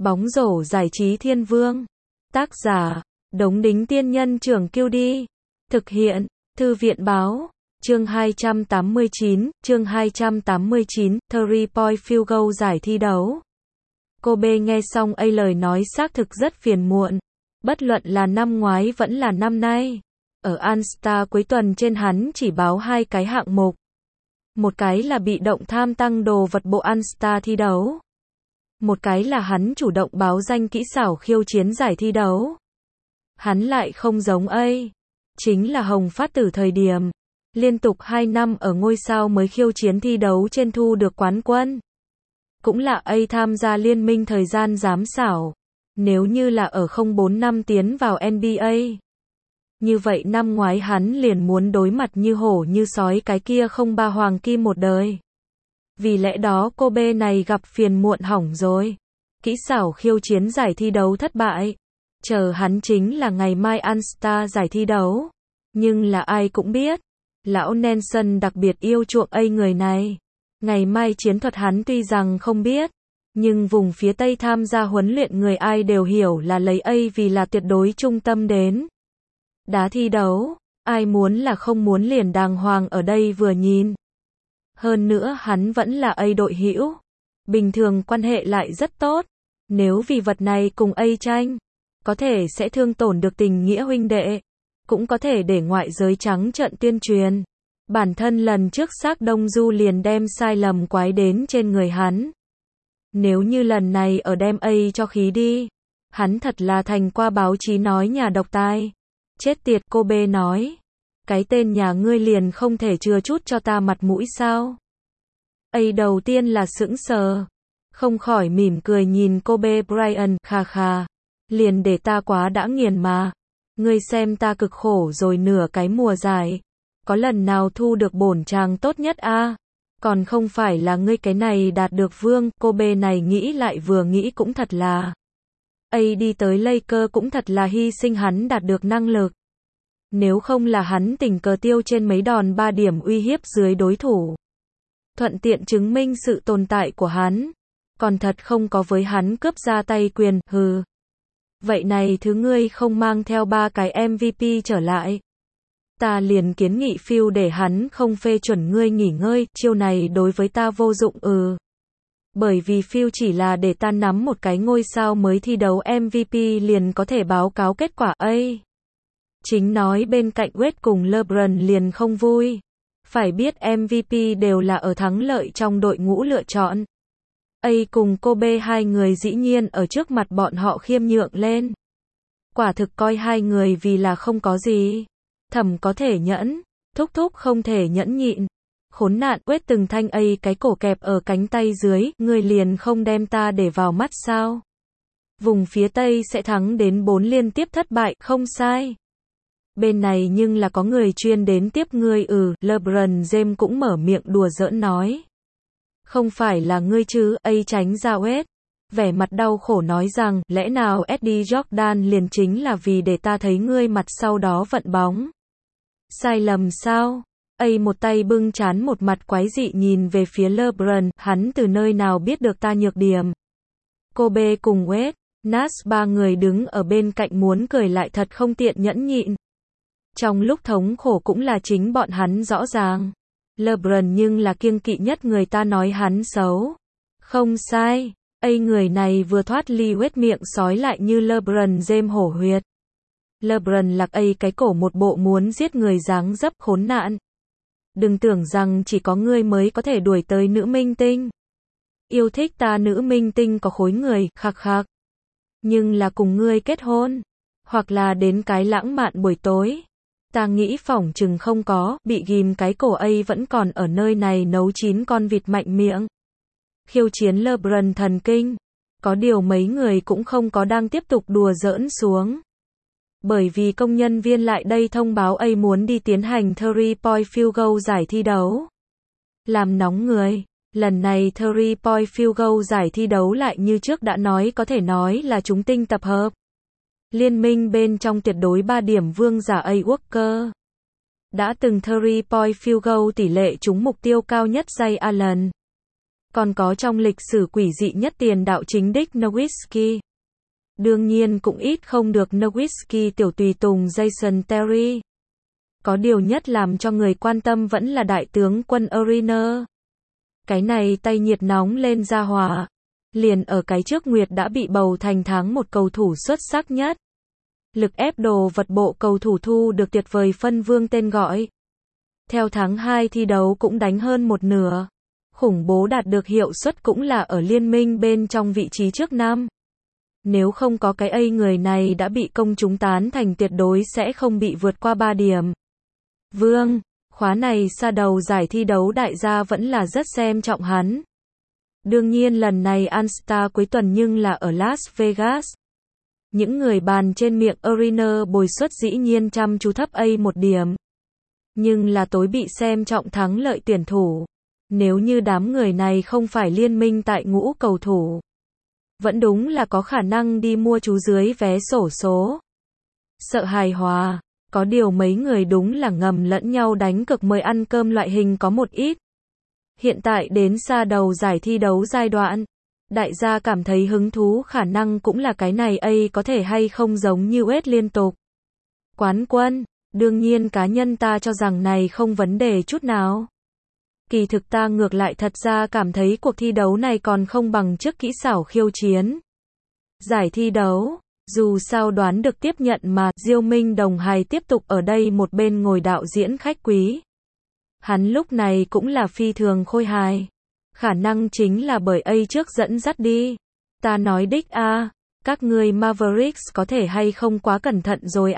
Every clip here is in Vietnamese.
Bóng rổ giải trí thiên vương. Tác giả, Đống Đính Tiên Nhân Trưởng Kiêu Đi. Thực hiện, Thư viện Báo. Chương 289, 3-point field goal giải thi đấu. Kobe nghe xong lời nói xác thực rất phiền muộn. Bất luận là năm ngoái vẫn là năm nay. Ở All-Star cuối tuần trên hắn chỉ báo 2 cái hạng mục. Một cái là bị động tham tăng đồ vật bộ All-Star thi đấu. Một cái là hắn chủ động báo danh kỹ xảo khiêu chiến giải thi đấu. Hắn lại không giống chính là Hồng Phát Tử thời điểm. Liên tục 2 năm ở ngôi sao mới khiêu chiến thi đấu trên thu được quán quân. Cũng là tham gia liên minh thời gian giám khảo. Nếu như là ở 04 năm tiến vào NBA. Như vậy năm ngoái hắn liền muốn đối mặt như hổ như sói cái kia 03 hoàng kim một đời. Vì lẽ đó Kobe này gặp phiền muộn hỏng rồi. Kỹ xảo khiêu chiến giải thi đấu thất bại. Chờ hắn chính là ngày mai All-Star giải thi đấu. Nhưng là ai cũng biết. Lão Nelson đặc biệt yêu chuộng người này. Ngày mai chiến thuật hắn tuy rằng không biết. Nhưng vùng phía Tây tham gia huấn luyện người ai đều hiểu là lấy vì là tuyệt đối trung tâm đến. Đá thi đấu. Ai muốn là không muốn liền đàng hoàng ở đây vừa nhìn. Hơn nữa hắn vẫn là đội hữu. Bình thường quan hệ lại rất tốt. Nếu vì vật này cùng tranh. Có thể sẽ thương tổn được tình nghĩa huynh đệ. Cũng có thể để ngoại giới trắng trợn tuyên truyền. Bản thân lần trước Xác Đông Du liền đem sai lầm quái đến trên người hắn. Nếu như lần này ở đem cho khí đi. Hắn thật là thành qua báo chí nói nhà độc tài. Chết tiệt, Kobe nói. Cái tên nhà ngươi liền không thể chừa chút cho ta mặt mũi sao? Đầu tiên là sững sờ. Không khỏi mỉm cười nhìn Kobe Bryant, khà khà. Liền để ta quá đã nghiền mà. Ngươi xem ta cực khổ rồi nửa cái mùa giải. Có lần nào thu được bổn chàng tốt nhất Còn không phải là ngươi cái này đạt được vương. Kobe này nghĩ lại vừa nghĩ cũng thật là. Đi tới Lakers cũng thật là hy sinh hắn đạt được năng lực. Nếu không là hắn tình cờ tiêu trên mấy đòn 3 điểm uy hiếp dưới đối thủ. Thuận tiện chứng minh sự tồn tại của hắn. Còn thật không có với hắn cướp ra tay quyền, hừ. Vậy này thứ ngươi không mang theo 3 cái MVP trở lại. Ta liền kiến nghị Phil để hắn không phê chuẩn ngươi nghỉ ngơi, chiêu này đối với ta vô dụng Bởi vì Phil chỉ là để ta nắm một cái ngôi sao mới thi đấu MVP liền có thể báo cáo kết quả Chính nói bên cạnh Wade cùng LeBron liền không vui. Phải biết MVP đều là ở thắng lợi trong đội ngũ lựa chọn. Cùng Kobe hai người dĩ nhiên ở trước mặt bọn họ khiêm nhượng lên. Quả thực coi hai người vì là không có gì. Thẩm có thể nhẫn, thúc không thể nhẫn nhịn. Khốn nạn, Quết từng thanh cái cổ kẹp ở cánh tay dưới, ngươi liền không đem ta để vào mắt sao? Vùng phía Tây sẽ thắng đến 4 liên tiếp thất bại, không sai. Bên này nhưng là có người chuyên đến tiếp ngươi LeBron James cũng mở miệng đùa giỡn nói. Không phải là ngươi chứ, tránh ra West. Vẻ mặt đau khổ nói rằng, lẽ nào Eddie Jordan liền chính là vì để ta thấy ngươi mặt sau đó vận bóng. Sai lầm sao? Một tay bưng trán một mặt quái dị nhìn về phía LeBron, hắn từ nơi nào biết được ta nhược điểm. Kobe cùng Wade, Nash ba người đứng ở bên cạnh muốn cười lại thật không tiện nhẫn nhịn. Trong lúc thống khổ cũng là chính bọn hắn rõ ràng. LeBron nhưng là kiêng kỵ nhất người ta nói hắn xấu. Không sai, người này vừa thoát ly Wade miệng sói lại như LeBron James hổ huyệt. LeBron lạc cái cổ một bộ muốn giết người dáng dấp khốn nạn. Đừng tưởng rằng chỉ có ngươi mới có thể đuổi tới nữ minh tinh. Yêu thích ta nữ minh tinh có khối người, khạc khạc. Nhưng là cùng ngươi kết hôn. Hoặc là đến cái lãng mạn buổi tối. Ta nghĩ phỏng chừng không có, bị ghim cái cổ vẫn còn ở nơi này nấu 9 con vịt mạnh miệng. Khiêu chiến LeBron thần kinh. Có điều mấy người cũng không có đang tiếp tục đùa giỡn xuống. Bởi vì công nhân viên lại đây thông báo muốn đi tiến hành 3-point field goal giải thi đấu. Làm nóng người. Lần này 3-point field goal giải thi đấu lại như trước đã nói có thể nói là chúng tinh tập hợp. Liên minh bên trong tuyệt đối 3 điểm vương giả Walker. Đã từng 3-point field goal tỷ lệ trúng mục tiêu cao nhất Ray Allen. Còn có trong lịch sử quỷ dị nhất tiền đạo chính Dirk Nowitzki. Đương nhiên cũng ít không được Nowitzki tiểu tùy tùng Jason Terry. Có điều nhất làm cho người quan tâm vẫn là đại tướng quân Uriner. Cái này tay nhiệt nóng lên ra hỏa. Liền ở cái trước Nguyệt đã bị bầu thành tháng một cầu thủ xuất sắc nhất. Lực ép đồ vật bộ cầu thủ thu được tuyệt vời phân vương tên gọi. Theo tháng 2 thi đấu cũng đánh hơn một nửa. Khủng bố đạt được hiệu suất cũng là ở liên minh bên trong vị trí trước năm. Nếu không có cái người này đã bị công chúng tán thành tuyệt đối sẽ không bị vượt qua 3 điểm. Vương, khóa này xa đầu giải thi đấu đại gia vẫn là rất xem trọng hắn. Đương nhiên lần này All-Star cuối tuần nhưng là ở Las Vegas. Những người bàn trên miệng Uriner bồi suất dĩ nhiên chăm chú thấp một điểm. Nhưng là tối bị xem trọng thắng lợi tuyển thủ. Nếu như đám người này không phải liên minh tại ngũ cầu thủ, vẫn đúng là có khả năng đi mua chú dưới vé xổ số. Sợ hài hòa, có điều mấy người đúng là ngầm lẫn nhau đánh cược mời ăn cơm loại hình có một ít. Hiện tại đến xa đầu giải thi đấu giai đoạn, đại gia cảm thấy hứng thú khả năng cũng là cái này có thể hay không giống như US liên tục. Quán quân, đương nhiên cá nhân ta cho rằng này không vấn đề chút nào. Kỳ thực ta ngược lại thật ra cảm thấy cuộc thi đấu này còn không bằng trước kỹ xảo khiêu chiến. Giải thi đấu, dù sao đoán được tiếp nhận mà, Diêu Minh Đồng hài tiếp tục ở đây một bên ngồi đạo diễn khách quý. Hắn lúc này cũng là phi thường khôi hài. Khả năng chính là bởi trước dẫn dắt đi. Ta nói đích các ngươi Mavericks có thể hay không quá cẩn thận rồi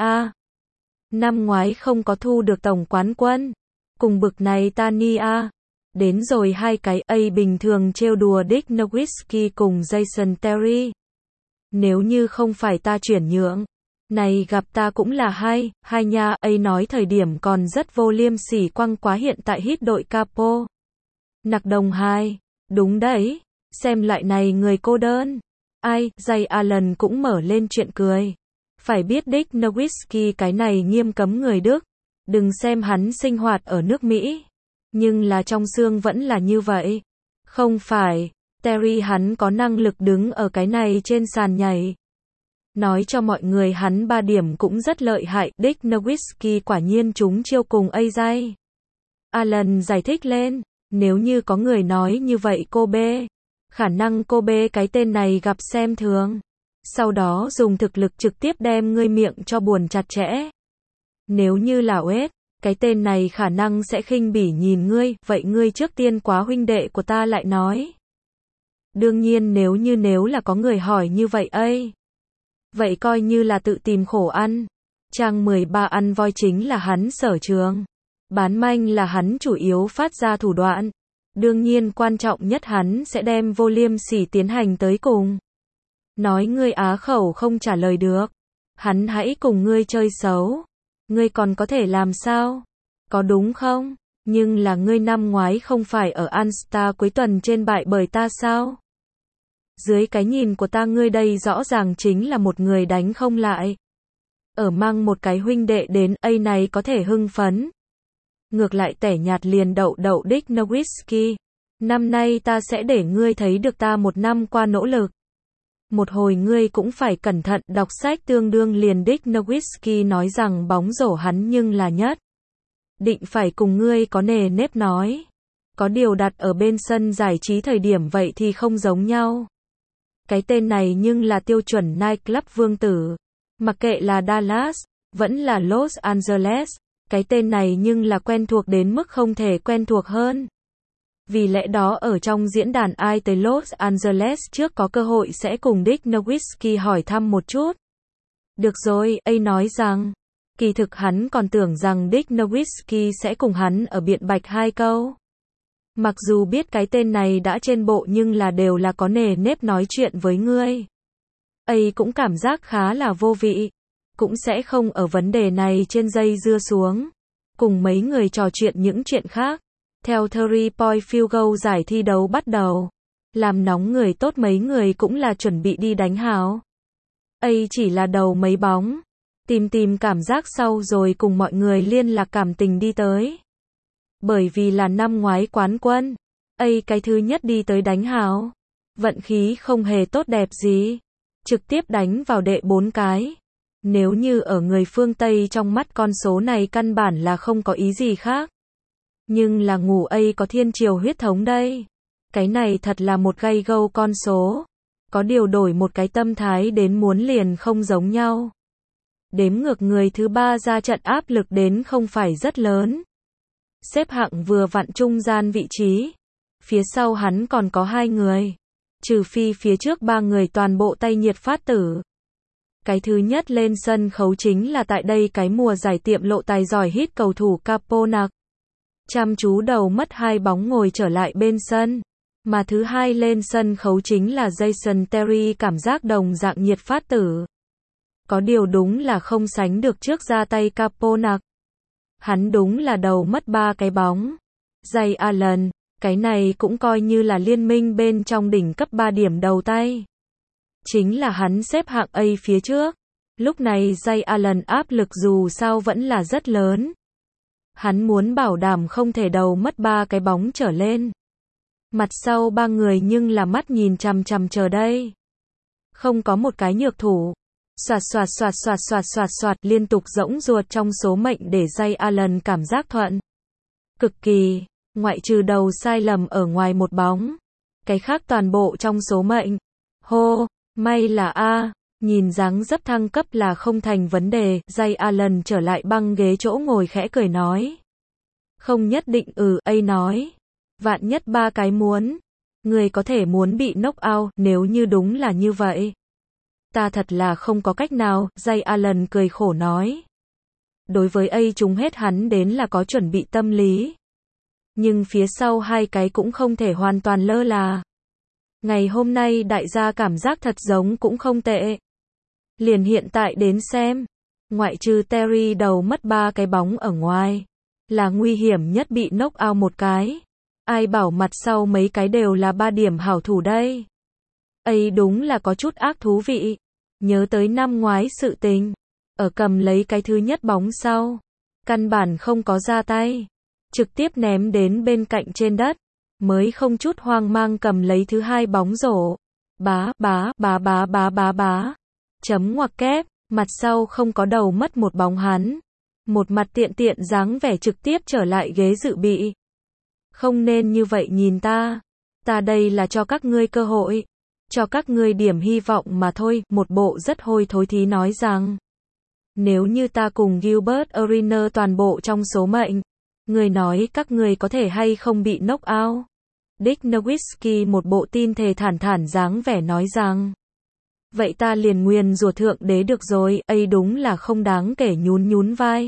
Năm ngoái không có thu được tổng quán quân. Cùng bực này ta ni Đến rồi hai cái bình thường trêu đùa Dirk Nowitzki cùng Jason Terry. Nếu như không phải ta chuyển nhượng, này gặp ta cũng là hai nha, nói thời điểm còn rất vô liêm sỉ quăng quá hiện tại hít đội capo. Nặc đồng 2, đúng đấy, xem lại này người cô đơn. Jay Allen cũng mở lên chuyện cười. Phải biết Dirk Nowitzki cái này nghiêm cấm người Đức. Đừng xem hắn sinh hoạt ở nước Mỹ. Nhưng là trong xương vẫn là như vậy. Không phải, Terry hắn có năng lực đứng ở cái này trên sàn nhảy. Nói cho mọi người hắn 3 điểm cũng rất lợi hại. Dirk Nowitzki quả nhiên chúng chiêu cùng Jay Allen giải thích lên. Nếu như có người nói như vậy Kobe, khả năng Kobe cái tên này gặp xem thường. Sau đó dùng thực lực trực tiếp đem ngươi miệng cho buồn chặt chẽ. Nếu như là West, cái tên này khả năng sẽ khinh bỉ nhìn ngươi, vậy ngươi trước tiên quá huynh đệ của ta lại nói. Đương nhiên nếu là có người hỏi như vậy vậy coi như là tự tìm khổ ăn. Trang 13 ăn voi chính là hắn sở trường. Bán manh là hắn chủ yếu phát ra thủ đoạn. Đương nhiên quan trọng nhất hắn sẽ đem vô liêm sỉ tiến hành tới cùng. Nói ngươi á khẩu không trả lời được. Hắn hãy cùng ngươi chơi xấu. Ngươi còn có thể làm sao? Có đúng không? Nhưng là ngươi năm ngoái không phải ở All-Star cuối tuần trên bại bởi ta sao? Dưới cái nhìn của ta ngươi đây rõ ràng chính là một người đánh không lại. Ở mang một cái huynh đệ đến, này có thể hưng phấn. Ngược lại tẻ nhạt liền đậu Dirk Nowitzki. Năm nay ta sẽ để ngươi thấy được ta một năm qua nỗ lực. Một hồi ngươi cũng phải cẩn thận, đọc sách tương đương liền Dirk Nowitzki nói rằng bóng rổ hắn nhưng là nhất. Định phải cùng ngươi có nề nếp nói. Có điều đặt ở bên sân giải trí thời điểm vậy thì không giống nhau. Cái tên này nhưng là tiêu chuẩn nightclub vương tử. Mặc kệ là Dallas, vẫn là Los Angeles, cái tên này nhưng là quen thuộc đến mức không thể quen thuộc hơn. Vì lẽ đó ở trong diễn đàn ai tới Los Angeles trước có cơ hội sẽ cùng Dirk Nowitzki hỏi thăm một chút. Được rồi, nói rằng, kỳ thực hắn còn tưởng rằng Dirk Nowitzki sẽ cùng hắn ở biện bạch 2 câu. Mặc dù biết cái tên này đã trên bộ nhưng là đều là có nề nếp nói chuyện với ngươi. Cũng cảm giác khá là vô vị. Cũng sẽ không ở vấn đề này trên dây dưa xuống. Cùng mấy người trò chuyện những chuyện khác. Theo 3-point field goal giải thi đấu bắt đầu. Làm nóng người tốt mấy người cũng là chuẩn bị đi đánh hào. Chỉ là đầu mấy bóng. Tìm cảm giác sau rồi cùng mọi người liên lạc cảm tình đi tới. Bởi vì là năm ngoái quán quân. cái thứ nhất đi tới đánh hào. Vận khí không hề tốt đẹp gì. Trực tiếp đánh vào đệ 4 cái. Nếu như ở người phương Tây trong mắt con số này căn bản là không có ý gì khác. Nhưng là ngủ có thiên triều huyết thống đây. Cái này thật là một gây gâu con số. Có điều đổi một cái tâm thái đến muốn liền không giống nhau. Đếm ngược người thứ 3 ra trận áp lực đến không phải rất lớn. Xếp hạng vừa vặn trung gian vị trí. Phía sau hắn còn có 2 người. Trừ phi phía trước 3 người toàn bộ tay nhiệt phát tử. Cái thứ nhất lên sân khấu chính là tại đây cái mùa giải tiệm lộ tài giỏi hit cầu thủ Caponak. Chăm chú đầu mất 2 bóng ngồi trở lại bên sân. Mà thứ hai lên sân khấu chính là Jason Terry, cảm giác đồng dạng nhiệt phát tử. Có điều đúng là không sánh được trước ra tay Caponak. Hắn đúng là đầu mất 3 cái bóng. Jay Allen, cái này cũng coi như là liên minh bên trong đỉnh cấp 3 điểm đầu tay. Chính là hắn xếp hạng A phía trước. Lúc này Jay Allen áp lực dù sao vẫn là rất lớn. Hắn muốn bảo đảm không thể đầu mất 3 cái bóng trở lên. Mặt sau 3 người nhưng là mắt nhìn chằm chằm chờ đây. Không có một cái nhược thủ. Soạt liên tục rỗng ruột trong số mệnh để Jay Allen cảm giác thuận. Cực kỳ, ngoại trừ đầu sai lầm ở ngoài một bóng. Cái khác toàn bộ trong số mệnh. Hô, may là A, nhìn dáng dấp thăng cấp là không thành vấn đề. Jay Allen trở lại băng ghế chỗ ngồi khẽ cười nói. Không nhất định A nói. Vạn nhất 3 cái muốn. Người có thể muốn bị knock out nếu như đúng là như vậy. Ta thật là không có cách nào, Jay Allen cười khổ nói. Đối với A chúng hết hắn đến là có chuẩn bị tâm lý. Nhưng phía sau 2 cái cũng không thể hoàn toàn lơ là. Ngày hôm nay đại gia cảm giác thật giống cũng không tệ. Liền hiện tại đến xem. Ngoại trừ Terry đầu mất 3 cái bóng ở ngoài. Là nguy hiểm nhất bị knock out một cái. Ai bảo mặt sau mấy cái đều là 3 điểm hảo thủ đây. Đúng là có chút ác thú vị. Nhớ tới năm ngoái sự tình. Ở cầm lấy cái thứ nhất bóng sau. Căn bản không có ra tay. Trực tiếp ném đến bên cạnh trên đất. Mới không chút hoang mang cầm lấy thứ hai bóng rổ. Bá. Chấm ngoặc kép. Mặt sau không có đầu mất một bóng hắn. Một mặt tiện dáng vẻ trực tiếp trở lại ghế dự bị. Không nên như vậy nhìn ta. Ta đây là cho các ngươi cơ hội. Cho các ngươi điểm hy vọng mà thôi. Một bộ rất hôi thối thí nói rằng. Nếu như ta cùng Gilbert Arenas toàn bộ trong số mệnh. Người nói các ngươi có thể hay không bị knock out. Dick Nowitzki một bộ tin thề thản dáng vẻ nói rằng. Vậy ta liền nguyền rủa thượng đế được rồi. Đúng là không đáng kể nhún vai.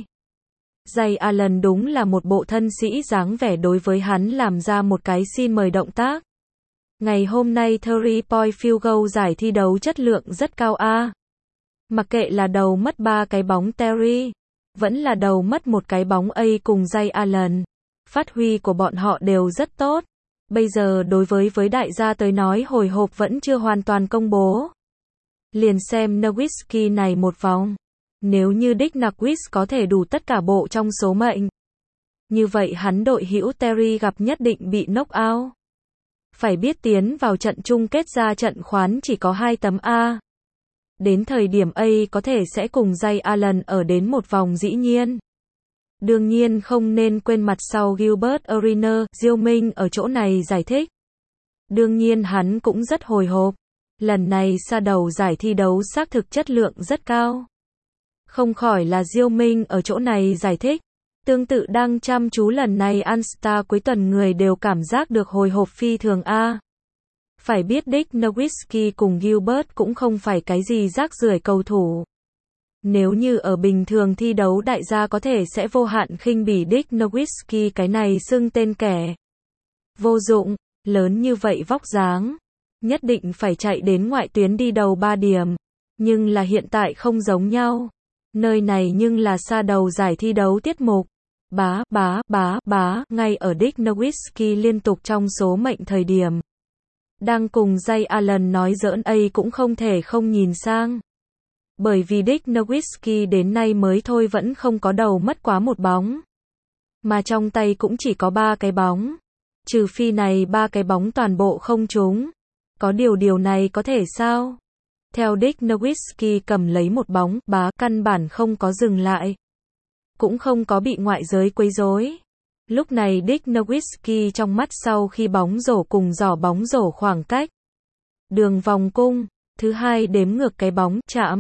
Jay Allen đúng là một bộ thân sĩ dáng vẻ đối với hắn làm ra một cái xin mời động tác. Ngày hôm nay 3-point field goal giải thi đấu chất lượng rất cao A. Mặc kệ là đầu mất 3 cái bóng Terry, vẫn là đầu mất một cái bóng A cùng Jay Allen. Phát huy của bọn họ đều rất tốt. Bây giờ đối với đại gia tới nói hồi hộp vẫn chưa hoàn toàn công bố. Liền xem Nowitzki này một vòng. Nếu như Dick Nowitzki có thể đủ tất cả bộ trong số mệnh. Như vậy hắn đội hữu Terry gặp nhất định bị knock out. Phải biết tiến vào trận chung kết ra trận khoán chỉ có 2 tấm A. Đến thời điểm A có thể sẽ cùng Jay Allen ở đến một vòng dĩ nhiên. Đương nhiên không nên quên mặt sau Gilbert Arenas, Diêu Minh ở chỗ này giải thích. Đương nhiên hắn cũng rất hồi hộp. Lần này xa đầu giải thi đấu xác thực chất lượng rất cao. Không khỏi là Diêu Minh ở chỗ này giải thích. Tương tự đang chăm chú lần này All-Star cuối tuần người đều cảm giác được hồi hộp phi thường A. Phải biết Dick Nowitzki cùng Gilbert cũng không phải cái gì rác rưởi cầu thủ. Nếu như ở bình thường thi đấu đại gia có thể sẽ vô hạn khinh bỉ Dick Nowitzki cái này xưng tên kẻ. Vô dụng, lớn như vậy vóc dáng. Nhất định phải chạy đến ngoại tuyến đi đầu 3 điểm. Nhưng là hiện tại không giống nhau. Nơi này nhưng là xa đầu giải thi đấu tiết mục. Bá, ngay ở Dick Nowitzki liên tục trong số mệnh thời điểm. Đang cùng Jay Allen nói giỡn A cũng không thể không nhìn sang. Bởi vì Dick Nowitzki đến nay mới thôi vẫn không có đầu mất quá một bóng. Mà trong tay cũng chỉ có 3 cái bóng. Trừ phi này ba cái bóng toàn bộ không trúng. Có điều này có thể sao? Theo Dick Nowitzki cầm lấy một bóng, căn bản không có dừng lại. Cũng không có bị ngoại giới quấy rối. Lúc này Dick Nowitzki trong mắt sau khi bóng rổ cùng giỏ bóng rổ khoảng cách. Đường vòng cung, thứ hai đếm ngược cái bóng, chạm.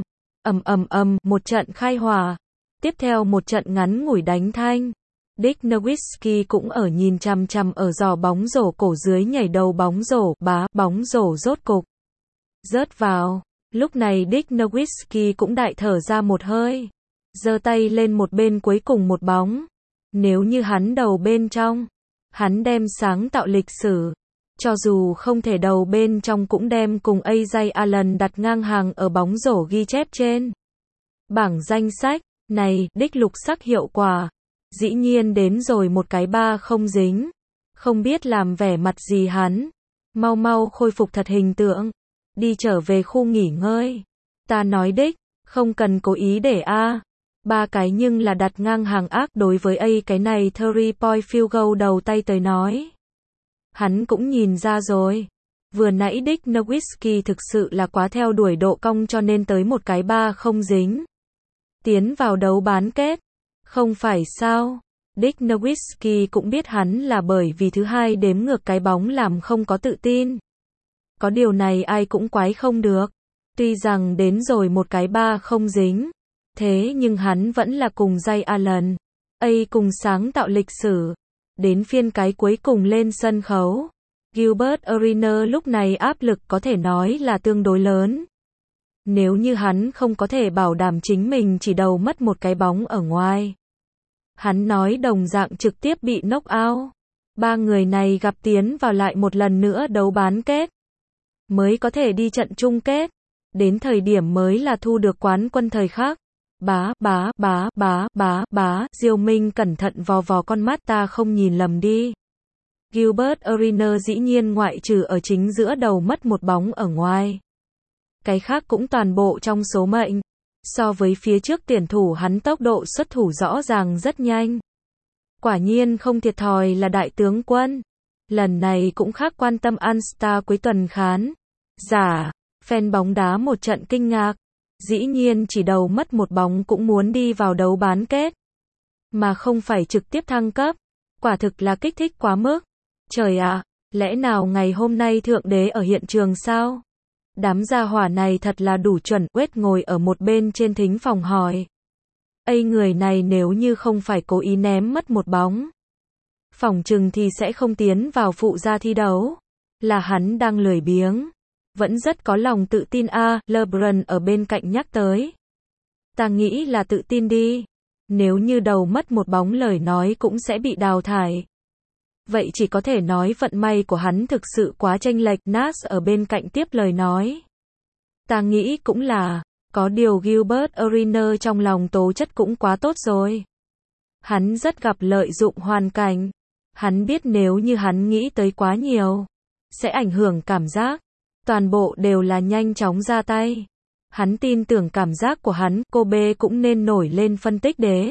Một trận khai hỏa. Tiếp theo một trận ngắn ngủi đánh thanh. Dick Nowitzki cũng ở nhìn chằm chằm ở giỏ bóng rổ cổ dưới nhảy đầu bóng rổ, bóng rổ rốt cục rớt vào. Lúc này Dick Nowitzki cũng đại thở ra một hơi. Giơ tay lên một bên cuối cùng một bóng. Nếu như hắn đầu bên trong, hắn đem sáng tạo lịch sử. Cho dù không thể đầu bên trong cũng đem cùng AJ Allen đặt ngang hàng ở bóng rổ ghi chép trên bảng danh sách. Này, Dick lục sắc hiệu quả. Dĩ nhiên đến rồi một cái 3 không dính. Không biết làm vẻ mặt gì hắn. Mau khôi phục thật hình tượng. Đi trở về khu nghỉ ngơi. Ta nói Dick, không cần cố ý để ba cái nhưng là đặt ngang hàng ác đối với cái này 3-point field goal đầu tay tới nói. Hắn cũng nhìn ra rồi. Vừa nãy Dick Nowitzki thực sự là quá theo đuổi độ cong cho nên tới một cái 3 không dính. Tiến vào đấu bán kết. Không phải sao? Dick Nowitzki cũng biết hắn là bởi vì thứ hai đếm ngược cái bóng làm không có tự tin. Có điều này ai cũng quái không được. Tuy rằng đến rồi một cái 3 không dính. Thế nhưng hắn vẫn là cùng Jay Allen. Cùng sáng tạo lịch sử. Đến phiên cái cuối cùng lên sân khấu. Gilbert Arenas lúc này áp lực có thể nói là tương đối lớn. Nếu như hắn không có thể bảo đảm chính mình chỉ đầu mất một cái bóng ở ngoài. Hắn nói đồng dạng trực tiếp bị knock out. Ba người này gặp tiến vào lại một lần nữa đấu bán kết. Mới có thể đi trận chung kết. Đến thời điểm mới là thu được quán quân thời khắc. Diêu Minh cẩn thận vò con mắt ta không nhìn lầm đi. Gilbert Arenas dĩ nhiên ngoại trừ ở chính giữa đầu mất một bóng ở ngoài. Cái khác cũng toàn bộ trong số mệnh. So với phía trước tuyển thủ hắn tốc độ xuất thủ rõ ràng rất nhanh. Quả nhiên không thiệt thòi là đại tướng quân. Lần này cũng khác quan tâm All-Star cuối tuần khán giả, fan bóng đá một trận kinh ngạc. Dĩ nhiên chỉ đầu mất một bóng cũng muốn đi vào đấu bán kết. Mà không phải trực tiếp thăng cấp. Quả thực là kích thích quá mức. Trời ạ, lẽ nào ngày hôm nay thượng đế ở hiện trường sao? Đám gia hỏa này thật là đủ chuẩn. Wade ngồi ở một bên trên thính phòng hỏi. Người này nếu như không phải cố ý ném mất một bóng. Phỏng chừng thì sẽ không tiến vào phụ gia thi đấu. Là hắn đang lười biếng. Vẫn rất có lòng tự tin LeBron ở bên cạnh nhắc tới. Ta nghĩ là tự tin đi. Nếu như đầu mất một bóng lời nói cũng sẽ bị đào thải. Vậy chỉ có thể nói vận may của hắn thực sự quá chênh lệch. Nas ở bên cạnh tiếp lời nói. Ta nghĩ cũng là, có điều Gilbert Arenas trong lòng tố chất cũng quá tốt rồi. Hắn rất gặp lợi dụng hoàn cảnh. Hắn biết nếu như hắn nghĩ tới quá nhiều, sẽ ảnh hưởng cảm giác. Toàn bộ đều là nhanh chóng ra tay. Hắn tin tưởng cảm giác của hắn, Kobe cũng nên nổi lên phân tích đế.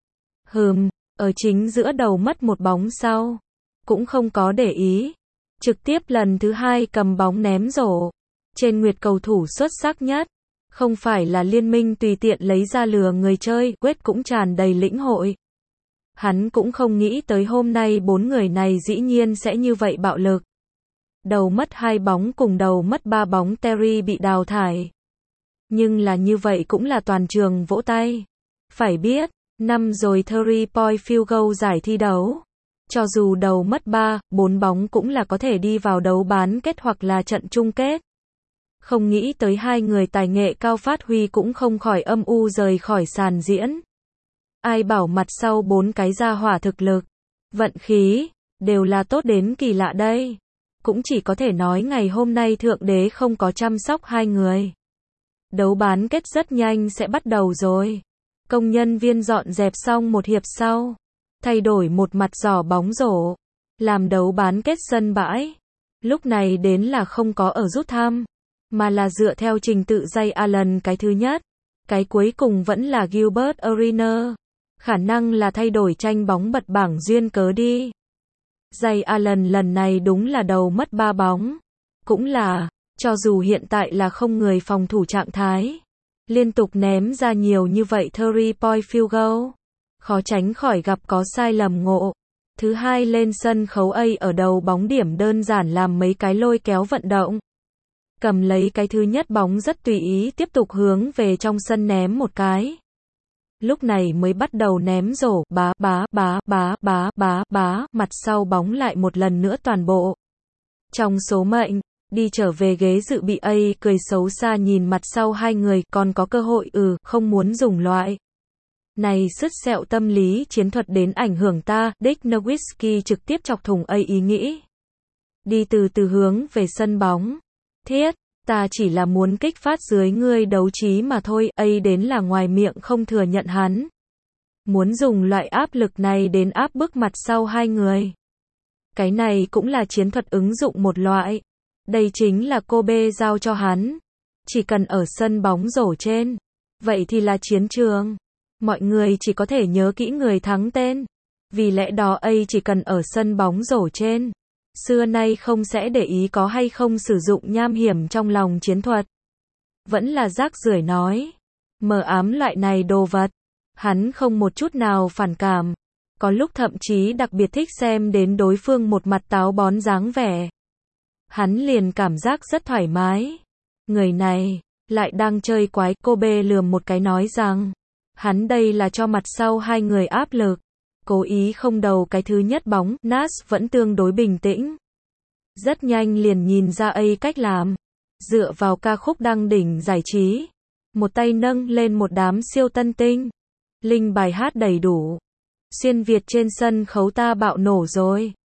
Ở chính giữa đầu mất một bóng sau. Cũng không có để ý. Trực tiếp lần thứ hai cầm bóng ném rổ. Trên nguyệt cầu thủ xuất sắc nhất. Không phải là liên minh tùy tiện lấy ra lừa người chơi, Wade cũng tràn đầy lĩnh hội. Hắn cũng không nghĩ tới hôm nay 4 người này dĩ nhiên sẽ như vậy bạo lực. Đầu mất 2 bóng cùng đầu mất 3 bóng Terry bị đào thải. Nhưng là như vậy cũng là toàn trường vỗ tay. Phải biết, năm rồi 3-point field goal giải thi đấu. Cho dù đầu mất 3-4 bóng cũng là có thể đi vào đấu bán kết hoặc là trận chung kết. Không nghĩ tới hai người tài nghệ cao phát huy cũng không khỏi âm u rời khỏi sàn diễn. Ai bảo mặt sau 4 cái gia hỏa thực lực, vận khí, đều là tốt đến kỳ lạ đây. Cũng chỉ có thể nói ngày hôm nay thượng đế không có chăm sóc hai người. Đấu bán kết rất nhanh sẽ bắt đầu rồi. Công nhân viên dọn dẹp xong một hiệp sau. Thay đổi một mặt giỏ bóng rổ. Làm đấu bán kết sân bãi. Lúc này đến là không có ở rút thăm. Mà là dựa theo trình tự Jay Allen cái thứ nhất. Cái cuối cùng vẫn là Gilbert Arenas. Khả năng là thay đổi tranh bóng bật bảng duyên cớ đi. Ray Allen lần này đúng là đầu mất 3 bóng. Cũng là, cho dù hiện tại là không người phòng thủ trạng thái, liên tục ném ra nhiều như vậy 3-point field goal, khó tránh khỏi gặp có sai lầm ngộ. Thứ hai lên sân khấu A ở đầu bóng điểm đơn giản làm mấy cái lôi kéo vận động. Cầm lấy cái thứ nhất bóng rất tùy ý tiếp tục hướng về trong sân ném một cái. Lúc này mới bắt đầu ném rổ, mặt sau bóng lại một lần nữa toàn bộ. Trong số mệnh, đi trở về ghế dự bị A cười xấu xa nhìn mặt sau hai người, còn có cơ hội không muốn dùng loại này sứt sẹo tâm lý chiến thuật đến ảnh hưởng ta. Dick Nowitzki trực tiếp chọc thủng A ý nghĩ. Đi từ từ hướng về sân bóng. Thiết, ta chỉ là muốn kích phát dưới ngươi đấu trí mà thôi. A đến là ngoài miệng không thừa nhận hắn muốn dùng loại áp lực này đến áp bức mặt sau hai người. Cái này cũng là chiến thuật ứng dụng một loại. Đây chính là Kobe giao cho hắn. Chỉ cần ở sân bóng rổ trên, vậy thì là chiến trường. Mọi người chỉ có thể nhớ kỹ người thắng tên. Vì lẽ đó A chỉ cần ở sân bóng rổ trên, xưa nay không sẽ để ý có hay không sử dụng nham hiểm trong lòng chiến thuật. Vẫn là rác rưởi nói. Mờ ám loại này đồ vật. Hắn không một chút nào phản cảm. Có lúc thậm chí đặc biệt thích xem đến đối phương một mặt táo bón dáng vẻ. Hắn liền cảm giác rất thoải mái. Người này, lại đang chơi quái. Kobe lườm một cái nói rằng, hắn đây là cho mặt sau hai người áp lực. Cố ý không đầu cái thứ nhất bóng. Nash vẫn tương đối bình tĩnh. Rất nhanh liền nhìn ra A cách làm. Dựa vào ca khúc đăng đỉnh giải trí. Một tay nâng lên một đám siêu tân tinh. Linh bài hát đầy đủ. Xuyên Việt trên sân khấu ta bạo nổ rồi.